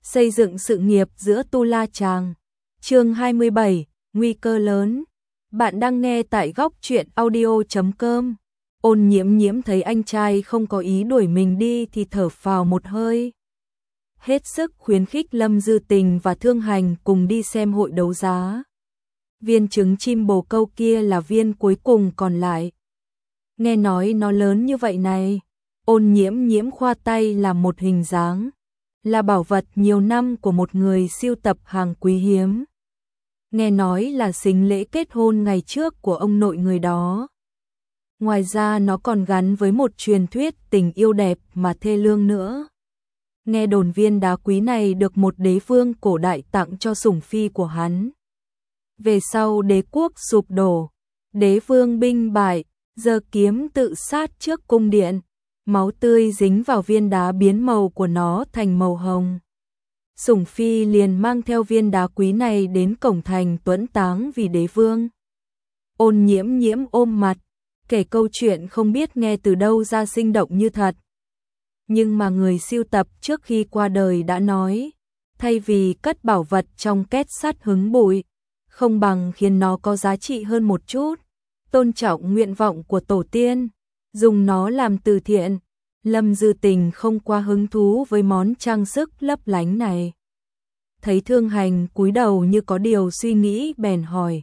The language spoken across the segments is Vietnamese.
Xây dựng sự nghiệp giữa Tu La Chàng. Chương 27, nguy cơ lớn. Bạn đang nghe tại góc truyện audio.com. Ôn Nhiễm Nhiễm thấy anh trai không có ý đuổi mình đi thì thở phào một hơi. Hết sức khuyến khích Lâm Dư Tình và Thương Hành cùng đi xem hội đấu giá. Viên trứng chim bồ câu kia là viên cuối cùng còn lại. Nghe nói nó lớn như vậy này. Ôn Nhiễm Nhiễm khoa tay làm một hình dáng. Là bảo vật nhiều năm của một người sưu tập hàng quý hiếm. Nghe nói là sính lễ kết hôn ngày trước của ông nội người đó. Ngoài ra nó còn gắn với một truyền thuyết tình yêu đẹp mà thê lương nữa. Nghe đồn viên đá quý này được một đế vương cổ đại tặng cho sủng phi của hắn. Về sau đế quốc sụp đổ, đế vương binh bại, giơ kiếm tự sát trước cung điện. Máu tươi dính vào viên đá biến màu của nó thành màu hồng. Sủng phi liền mang theo viên đá quý này đến cổng thành tuẫn táng vì đế vương. Ôn Nhiễm Nhiễm ôm mặt, kể câu chuyện không biết nghe từ đâu ra sinh động như thật. Nhưng mà người sưu tập trước khi qua đời đã nói, thay vì cất bảo vật trong két sắt hứng bụi, không bằng khiến nó có giá trị hơn một chút, tôn trọng nguyện vọng của tổ tiên, dùng nó làm từ thiện. Lâm Dư Tình không quá hứng thú với món trang sức lấp lánh này. Thấy Thương Hành cúi đầu như có điều suy nghĩ bèn hỏi.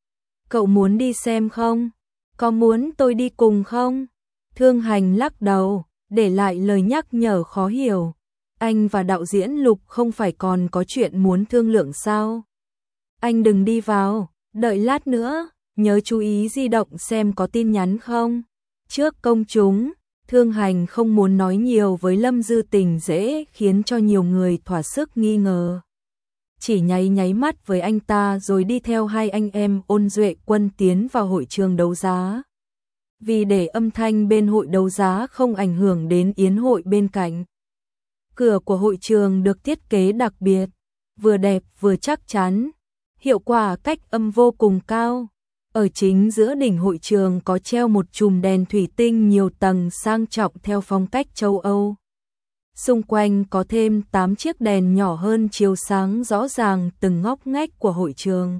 Cậu muốn đi xem không? Có muốn tôi đi cùng không? Thương Hành lắc đầu, để lại lời nhắc nhở khó hiểu. Anh và đạo diễn Lục không phải còn có chuyện muốn thương lượng sao? Anh đừng đi vào, đợi lát nữa, nhớ chú ý di động xem có tin nhắn không? Trước công chúng, Thương Hành không muốn nói nhiều với Lâm Dư Tình dễ khiến cho nhiều người thỏa sức nghi ngờ. Chỉ nháy mắt với anh ta rồi đi theo hai anh em Ôn Duệ Quân tiến vào hội trường đấu giá. Vì để âm thanh bên hội đấu giá không ảnh hưởng đến yến hội bên cạnh. Cửa của hội trường được thiết kế đặc biệt, vừa đẹp vừa chắc chắn, hiệu quả cách âm vô cùng cao. Ở chính giữa đỉnh hội trường có treo một chùm đèn thủy tinh nhiều tầng sang trọng theo phong cách châu Âu. Xung quanh có thêm 8 chiếc đèn nhỏ hơn chiếu sáng rõ ràng từng ngóc ngách của hội trường.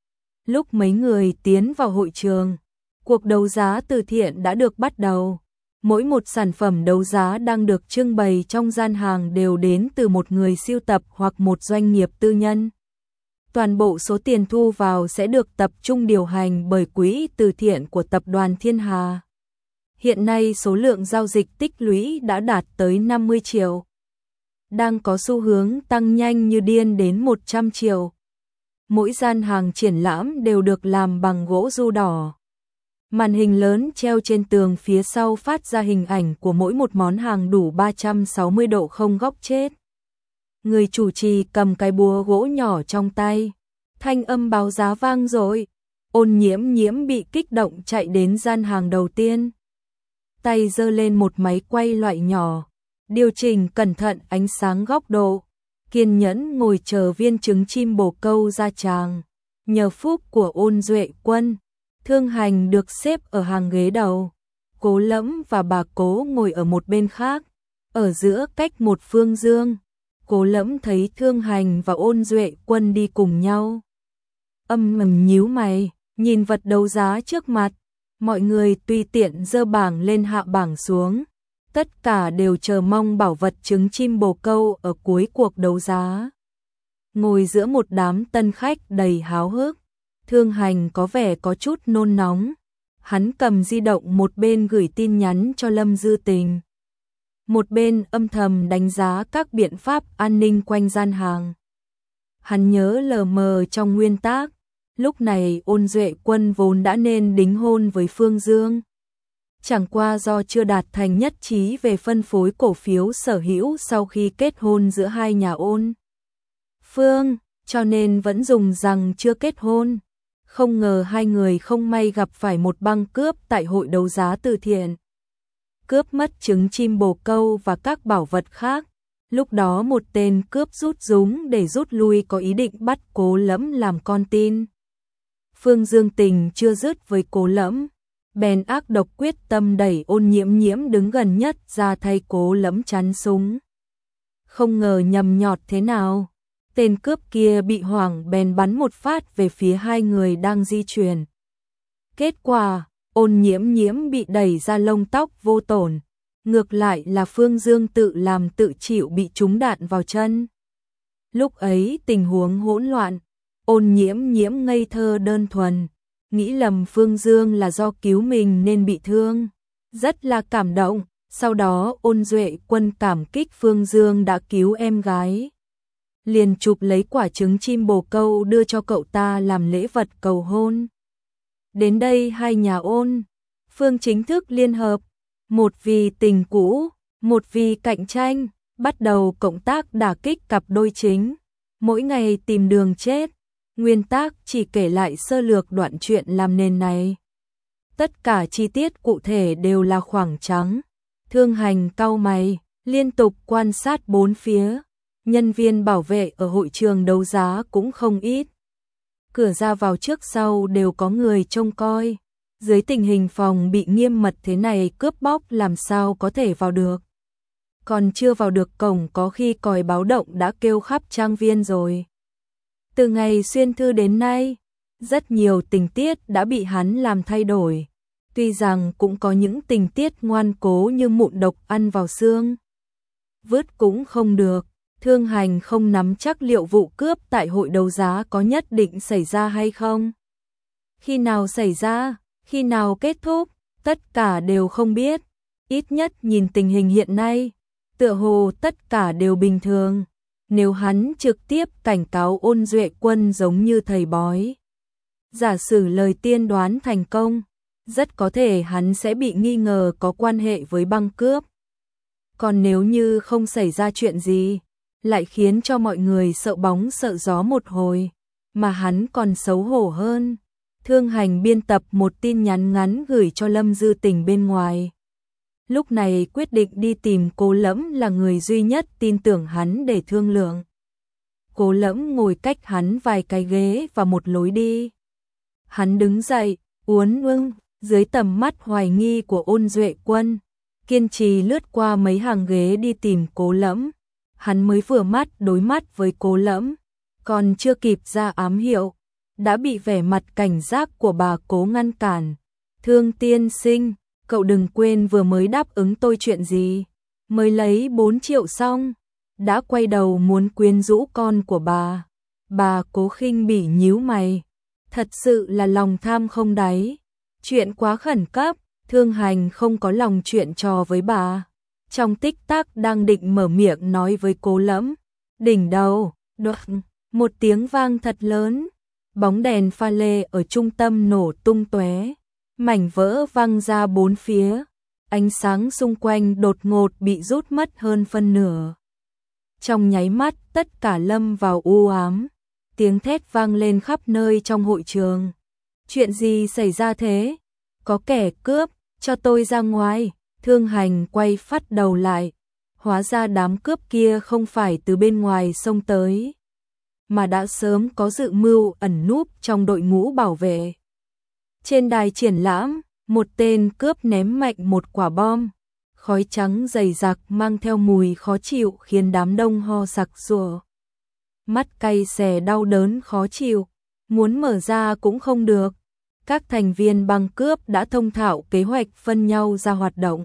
Lúc mấy người tiến vào hội trường, cuộc đấu giá từ thiện đã được bắt đầu. Mỗi một sản phẩm đấu giá đang được trưng bày trong gian hàng đều đến từ một người sưu tập hoặc một doanh nghiệp tư nhân. Toàn bộ số tiền thu vào sẽ được tập trung điều hành bởi quỹ từ thiện của tập đoàn Thiên Hà. Hiện nay số lượng giao dịch tích lũy đã đạt tới 50 triệu. Đang có xu hướng tăng nhanh như điên đến 100 triệu. Mỗi gian hàng triển lãm đều được làm bằng gỗ du đỏ. Màn hình lớn treo trên tường phía sau phát ra hình ảnh của mỗi một món hàng đủ 360 độ không góc chết. Người chủ trì cầm cái búa gỗ nhỏ trong tay. Thanh âm báo giá vang dội. Ôn Nhiễm Nhiễm bị kích động chạy đến gian hàng đầu tiên. Tay giơ lên một máy quay loại nhỏ. Điều chỉnh cẩn thận ánh sáng góc độ. Kiên nhẫn ngồi chờ viên trứng chim bồ câu ra tràng. Nhờ phúc của Ôn Duệ Quân, Thương Hành được xếp ở hàng ghế đầu. Cố Lẫm và bà Cố ngồi ở một bên khác. Ở giữa cách một phương dương. Cố Lẫm thấy Thương Hành và Ôn Duệ Quân đi cùng nhau. Âm nhíu mày, nhìn vật đấu giá trước mặt. Mọi người tùy tiện giơ bảng lên hạ bảng xuống. Tất cả đều chờ mong bảo vật trứng chim bồ câu ở cuối cuộc đấu giá. Ngồi giữa một đám tân khách đầy háo hức. Thương Hành có vẻ có chút nôn nóng. Hắn cầm di động một bên gửi tin nhắn cho Lâm Dư Tình. Một bên âm thầm đánh giá các biện pháp an ninh quanh gian hàng. Hắn nhớ lờ mờ trong nguyên tắc, lúc này Ôn Duệ Quân vốn đã nên đính hôn với Phương Dương. Chẳng qua do chưa đạt thành nhất trí về phân phối cổ phiếu sở hữu sau khi kết hôn giữa hai nhà Ôn Phương, cho nên vẫn dùng rằng chưa kết hôn. Không ngờ hai người không may gặp phải một băng cướp tại hội đấu giá từ thiện. Cướp mất trứng chim bồ câu và các bảo vật khác. Lúc đó một tên cướp rút súng để rút lui có ý định bắt Cố Lẫm làm con tin. Phương Dương tình chưa dứt với Cố Lẫm, bèn ác độc quyết tâm đẩy Ôn Nhiễm Nhiễm đứng gần nhất ra thay Cố Lẫm chắn súng. không ngờ nhầm nhọt thế nào. Tên cướp kia bị hoảng bèn bắn một phát về phía hai người đang di chuyển. Kết quả, Ôn Nhiễm Nhiễm bị đẩy ra lông tóc vô tổn. Ngược lại là Phương Dương tự làm tự chịu bị trúng đạn vào chân. Lúc ấy tình huống hỗn loạn, Ôn Nhiễm Nhiễm ngây thơ đơn thuần, nghĩ lầm Phương Dương là do cứu mình nên bị thương. Rất là cảm động, sau đó Ôn Duệ Quân cảm kích Phương Dương đã cứu em gái. Liền chụp lấy quả trứng chim bồ câu đưa cho cậu ta làm lễ vật cầu hôn. Đến đây hai nhà Ôn, Phương chính thức liên hợp, một vì tình cũ, một vì cạnh tranh, bắt đầu cộng tác đả kích cặp đôi chính, mỗi ngày tìm đường chết. Nguyên tác chỉ kể lại sơ lược đoạn truyện làm nền này. Tất cả chi tiết cụ thể đều là khoảng trắng. Thương Hành cau mày, liên tục quan sát bốn phía. Nhân viên bảo vệ ở hội trường đấu giá cũng không ít. Cửa ra vào trước sau đều có người trông coi. Dưới tình hình phòng bị nghiêm mật thế này cướp bóc làm sao có thể vào được. Còn chưa vào được cổng có khi còi báo động đã kêu khắp trang viên rồi. Từ ngày xuyên thư đến nay, rất nhiều tình tiết đã bị hắn làm thay đổi. Tuy rằng cũng có những tình tiết ngoan cố như mụn độc ăn vào xương. Vứt cũng không được. Thương Hành không nắm chắc liệu vụ cướp tại hội đấu giá có nhất định xảy ra hay không. Khi nào xảy ra, khi nào kết thúc, tất cả đều không biết. Ít nhất nhìn tình hình hiện nay, tựa hồ tất cả đều bình thường. Nếu hắn trực tiếp cảnh cáo Ôn Duệ Quân giống như thầy bói, giả sử lời tiên đoán thành công, rất có thể hắn sẽ bị nghi ngờ có quan hệ với băng cướp. Còn nếu như không xảy ra chuyện gì, lại khiến cho mọi người sợ bóng sợ gió một hồi, mà hắn còn xấu hổ hơn. Thương Hành biên tập một tin nhắn ngắn gửi cho Lâm Dư Tình bên ngoài. Lúc này quyết định đi tìm Cố Lẫm là người duy nhất tin tưởng hắn để thương lượng. Cố Lẫm ngồi cách hắn vài cái ghế và một lối đi. Hắn đứng dậy, uốn ưng, dưới tầm mắt hoài nghi của Ôn Duệ Quân, kiên trì lướt qua mấy hàng ghế đi tìm Cố Lẫm. Hắn mới vừa đối mắt với Cố Lẫm, còn chưa kịp ra ám hiệu, đã bị vẻ mặt cảnh giác của bà Cố ngăn cản. Thương tiên sinh, cậu đừng quên vừa mới đáp ứng tôi chuyện gì, mới lấy 4 triệu xong, đã quay đầu muốn quyến rũ con của bà. Bà Cố khinh bỉ nhíu mày, thật sự là lòng tham không đáy, chuyện quá khẩn cấp, Thương Hành không có lòng chuyện trò với bà. Trong tích tắc đang định mở miệng nói với Cố Lẫm, đỉnh đầu, đột, một tiếng vang thật lớn, bóng đèn pha lê ở trung tâm nổ tung tóe, mảnh vỡ văng ra bốn phía, ánh sáng xung quanh đột ngột bị rút mất hơn phân nửa. Trong nháy mắt tất cả lâm vào u ám, tiếng thét vang lên khắp nơi trong hội trường. Chuyện gì xảy ra thế? Có kẻ cướp, cho tôi ra ngoài. Thương Hành quay phát đầu lại, hóa ra đám cướp kia không phải từ bên ngoài xông tới, mà đã sớm có dự mưu ẩn núp trong đội ngũ bảo vệ. Trên đài triển lãm, một tên cướp ném mạnh một quả bom, khói trắng dày đặc mang theo mùi khó chịu khiến đám đông ho sặc sụa. Mắt cay xè đau đớn khó chịu, muốn mở ra cũng không được. Các thành viên băng cướp đã thông thạo kế hoạch phân nhau ra hoạt động.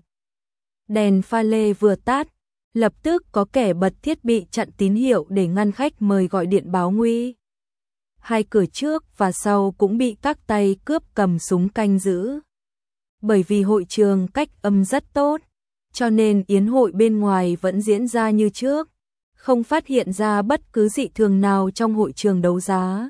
Đèn pha lê vừa tắt, lập tức có kẻ bật thiết bị chặn tín hiệu để ngăn khách mời gọi điện báo nguy. Hai cửa trước và sau cũng bị các tay cướp cầm súng canh giữ. Bởi vì hội trường cách âm rất tốt, cho nên yến hội bên ngoài vẫn diễn ra như trước, không phát hiện ra bất cứ dị thường nào trong hội trường đấu giá.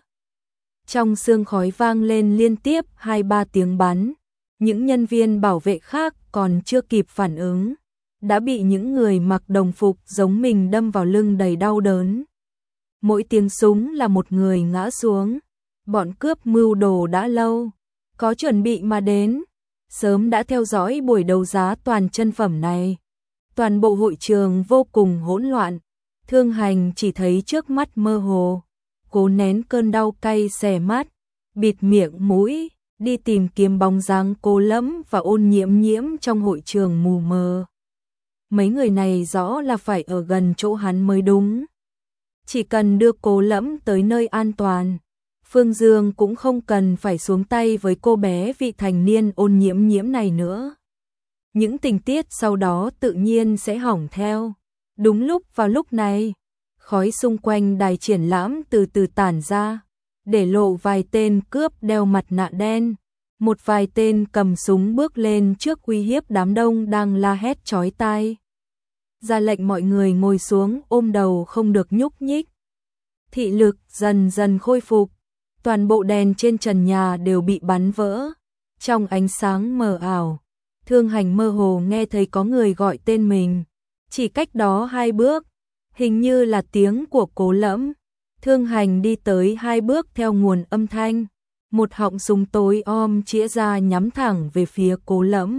Trong sương khói vang lên liên tiếp 2-3 tiếng bắn, những nhân viên bảo vệ khác còn chưa kịp phản ứng, đã bị những người mặc đồng phục giống mình đâm vào lưng đầy đau đớn. Mỗi tiếng súng là một người ngã xuống, bọn cướp mưu đồ đã lâu, có chuẩn bị mà đến, sớm đã theo dõi buổi đấu giá toàn chân phẩm này. Toàn bộ hội trường vô cùng hỗn loạn, Thương Hành chỉ thấy trước mắt mơ hồ, cố nén cơn đau cay xè mắt, bịt miệng mũi, đi tìm kiếm bóng dáng Cố Lẫm và Ôn Nhiễm Nhiễm trong hội trường mù mờ. mấy người này rõ là phải ở gần chỗ hắn mới đúng. Chỉ cần đưa Cố Lẫm tới nơi an toàn, Phương Dương cũng không cần phải xuống tay với cô bé vị thành niên Ôn Nhiễm Nhiễm này nữa. Những tình tiết sau đó tự nhiên sẽ hỏng theo. Đúng lúc vào lúc này, khói xung quanh đài triển lãm từ từ tản ra, để lộ vài tên cướp đeo mặt nạ đen. Một vài tên cầm súng bước lên trước uy hiếp đám đông đang la hét chói tai. Ra lệnh mọi người ngồi xuống ôm đầu không được nhúc nhích. Thị lực dần dần khôi phục, toàn bộ đèn trên trần nhà đều bị bắn vỡ. Trong ánh sáng mờ ảo, Thương Hành mơ hồ nghe thấy có người gọi tên mình. Chỉ cách đó 2 bước, hình như là tiếng của Cố Lẫm. Thương Hành đi tới 2 bước theo nguồn âm thanh. Một họng súng tối om chĩa ra nhắm thẳng về phía Cố Lẫm.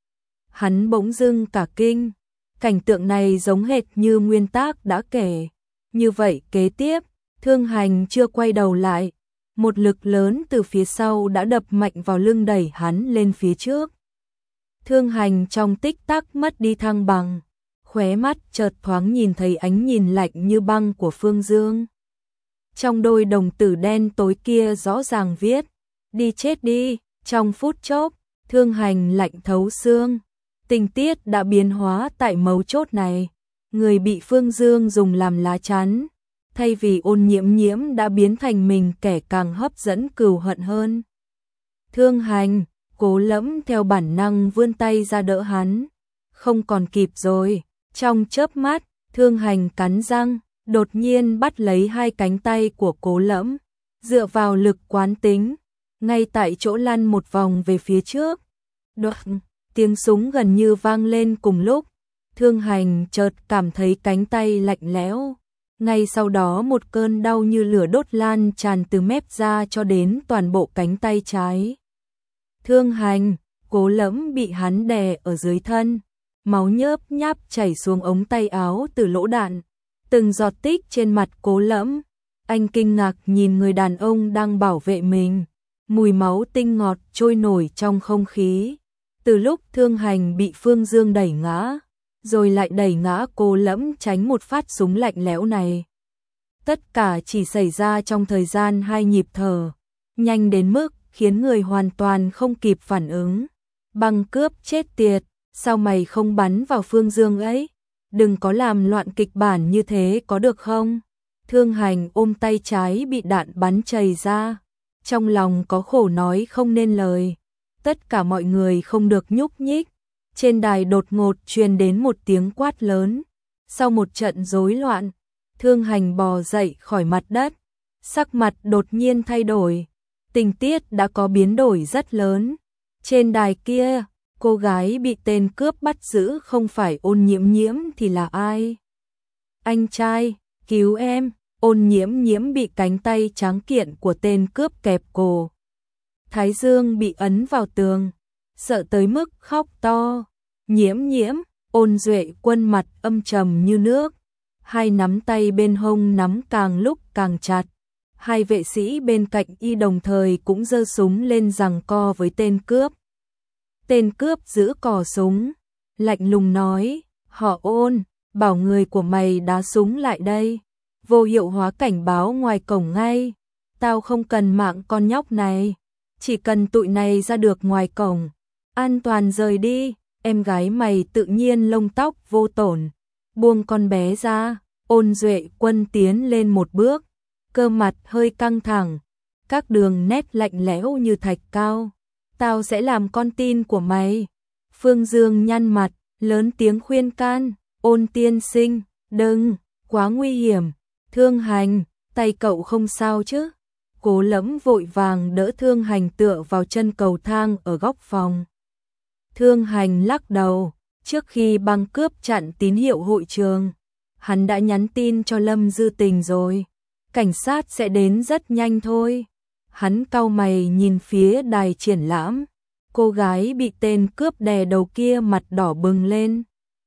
Hắn bỗng dưng cả kinh. Cảnh tượng này giống hệt như nguyên tác đã kể. Như vậy kế tiếp, Thương Hành chưa quay đầu lại. Một lực lớn từ phía sau đã đập mạnh vào lưng đẩy hắn lên phía trước. Thương Hành trong tích tắc mất đi thăng bằng. Khóe mắt chợt thoáng nhìn thấy ánh nhìn lạnh như băng của Phương Dương. Trong đôi đồng tử đen tối kia rõ ràng viết, đi chết đi. Trong phút chốc, Thương Hành lạnh thấu xương. Tình tiết đã biến hóa tại mấu chốt này. Người bị Phương Dương dùng làm lá chắn, thay vì Ôn Nhiễm Nhiễm đã biến thành mình kẻ càng hấp dẫn cừu hận hơn. Thương Hành, Cố Lẫm theo bản năng vươn tay ra đỡ hắn. Không còn kịp rồi. Trong chớp mắt, Thương Hành cắn răng, đột nhiên bắt lấy 2 cánh tay của Cố Lẫm, dựa vào lực quán tính, ngay tại chỗ lăn một vòng về phía trước. Đoạn, tiếng súng gần như vang lên cùng lúc. Thương Hành chợt cảm thấy cánh tay lạnh lẽo. Ngay sau đó một cơn đau như lửa đốt lan tràn từ mép ra cho đến toàn bộ cánh tay trái. Thương Hành, Cố Lẫm bị hắn đè ở dưới thân. Máu nhớp nháp chảy xuống ống tay áo từ lỗ đạn. Từng giọt tích trên mặt Cố Lẫm. Anh kinh ngạc nhìn người đàn ông đang bảo vệ mình. Mùi máu tinh ngọt trôi nổi trong không khí. Từ lúc Thương Hành bị Phương Dương đẩy ngã, rồi lại đẩy ngã Cố Lẫm tránh một phát súng lạnh lẽo này. Tất cả chỉ xảy ra trong thời gian 2 nhịp thở, nhanh đến mức khiến người hoàn toàn không kịp phản ứng. Băng cướp chết tiệt, sao mày không bắn vào Phương Dương ấy? Đừng có làm loạn kịch bản như thế có được không? Thương Hành ôm tay trái bị đạn bắn chảy ra, trong lòng có khổ nói không nên lời. Tất cả mọi người không được nhúc nhích. Trên đài đột ngột truyền đến một tiếng quát lớn. Sau một trận rối loạn, Thương Hành bò dậy khỏi mặt đất, sắc mặt đột nhiên thay đổi. Tình tiết đã có biến đổi rất lớn. Trên đài kia, cô gái bị tên cướp bắt giữ không phải Ôn Nhiễm Nhiễm thì là ai? Anh trai, cứu em! Ôn Nhiễm Nhiễm bị cánh tay tráng kiện của tên cướp kẹp cổ. Thái dương bị ấn vào tường, sợ tới mức khóc to. Nhiễm Nhiễm, Ôn Duệ Quân mặt âm trầm như nước. 2 nắm tay bên hông nắm càng lúc càng chặt. 2 vệ sĩ bên cạnh y đồng thời cũng giơ súng lên giằng co với tên cướp. Tên cướp giữ cò súng, lạnh lùng nói, họ Ôn, bảo người của mày đá súng lại đây. Vô hiệu hóa cảnh báo ngoài cổng ngay. Tao không cần mạng con nhóc này, chỉ cần tụi này ra được ngoài cổng, an toàn rời đi. Em gái mày tự nhiên lông tóc vô tổn. Buông con bé ra. Ôn Duệ Quân tiến lên một bước, cơ mặt hơi căng thẳng, các đường nét lạnh lẽo như thạch cao. Tao sẽ làm con tin của mày. Phương Dương nhăn mặt, lớn tiếng khuyên can, Ôn tiên sinh, đừng, quá nguy hiểm. Thương Hành, tay cậu không sao chứ? Cố Lẫm vội vàng đỡ Thương Hành tựa vào chân cầu thang ở góc phòng. Thương Hành lắc đầu, trước khi băng cướp chặn tín hiệu hội trường, hắn đã nhắn tin cho Lâm Dư Tình rồi. Cảnh sát sẽ đến rất nhanh thôi. Hắn cau mày nhìn phía đài triển lãm. Cô gái bị tên cướp đè đầu kia mặt đỏ bừng lên.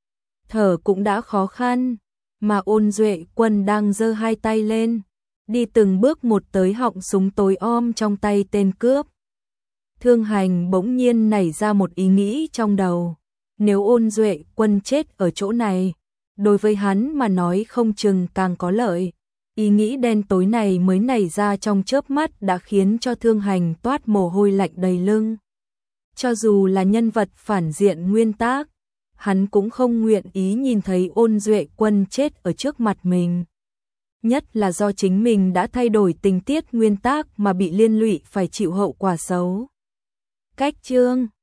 Thở cũng đã khó khăn, mà Ôn Duệ Quân đang giơ 2 tay lên, đi từng bước một tới họng súng tối om trong tay tên cướp. Thương Hành bỗng nhiên nảy ra một ý nghĩ trong đầu. Nếu Ôn Duệ Quân chết ở chỗ này, đối với hắn mà nói không chừng càng có lợi. Ý nghĩ đen tối này mới nảy ra trong chớp mắt đã khiến cho Thương Hành toát mồ hôi lạnh đầy lưng. Cho dù là nhân vật phản diện nguyên tác, hắn cũng không nguyện ý nhìn thấy Ôn Duệ Quân chết ở trước mặt mình. Nhất là do chính mình đã thay đổi tình tiết nguyên tác mà bị liên lụy phải chịu hậu quả xấu. Cách chương